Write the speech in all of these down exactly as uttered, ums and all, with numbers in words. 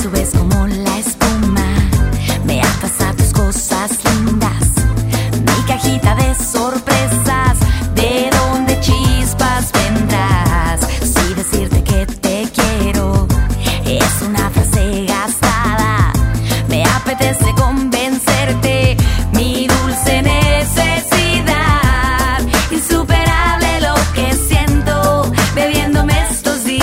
subes como la espuma, me atas a tus cosas lindas, mi cajita de sorpresas, de donde chispas vendrás. Si decirte que te quiero es una frase gastada, me apetece convencerte, mi dulce necesidad, insuperable lo que siento bebiéndome estos días.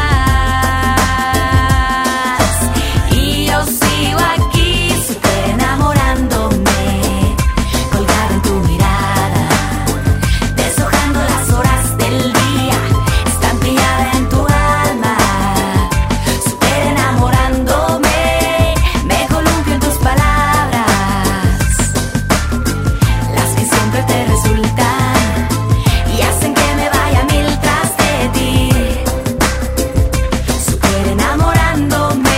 Y yo sigo aquí súper enamorándome, colgada en tu mirada, deshojando las horas del día, estampillada en tu alma, súper enamorándome, me columpio en tus palabras, las que siempre te resultan y hacen que me vaya mil tras de ti, súper enamorándome.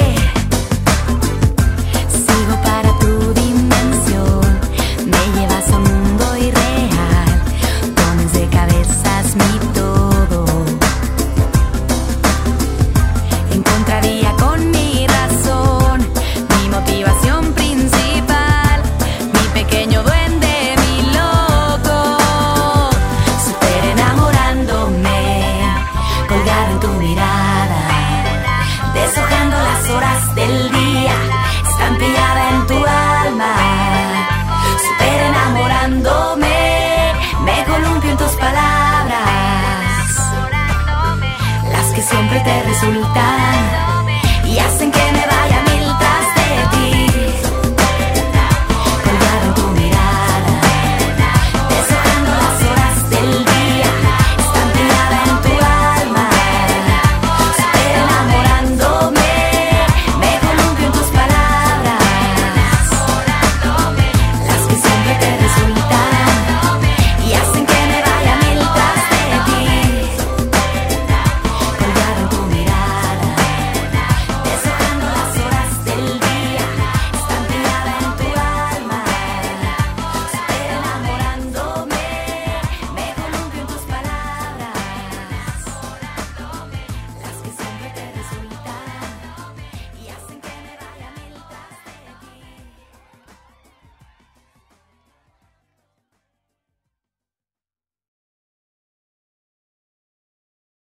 Sigo para tu dimensión, me llevas a un mundo irreal, pones de cabezas mi todo. Encontraría con mi razón, mi motivación principal, mi pequeño duende, mi loco, súper enamorándome, colgada en tu mirada, deshojando las horas del día, estampillada en tu alma, súper enamorándome, me columpio en tus palabras, las que siempre te resultan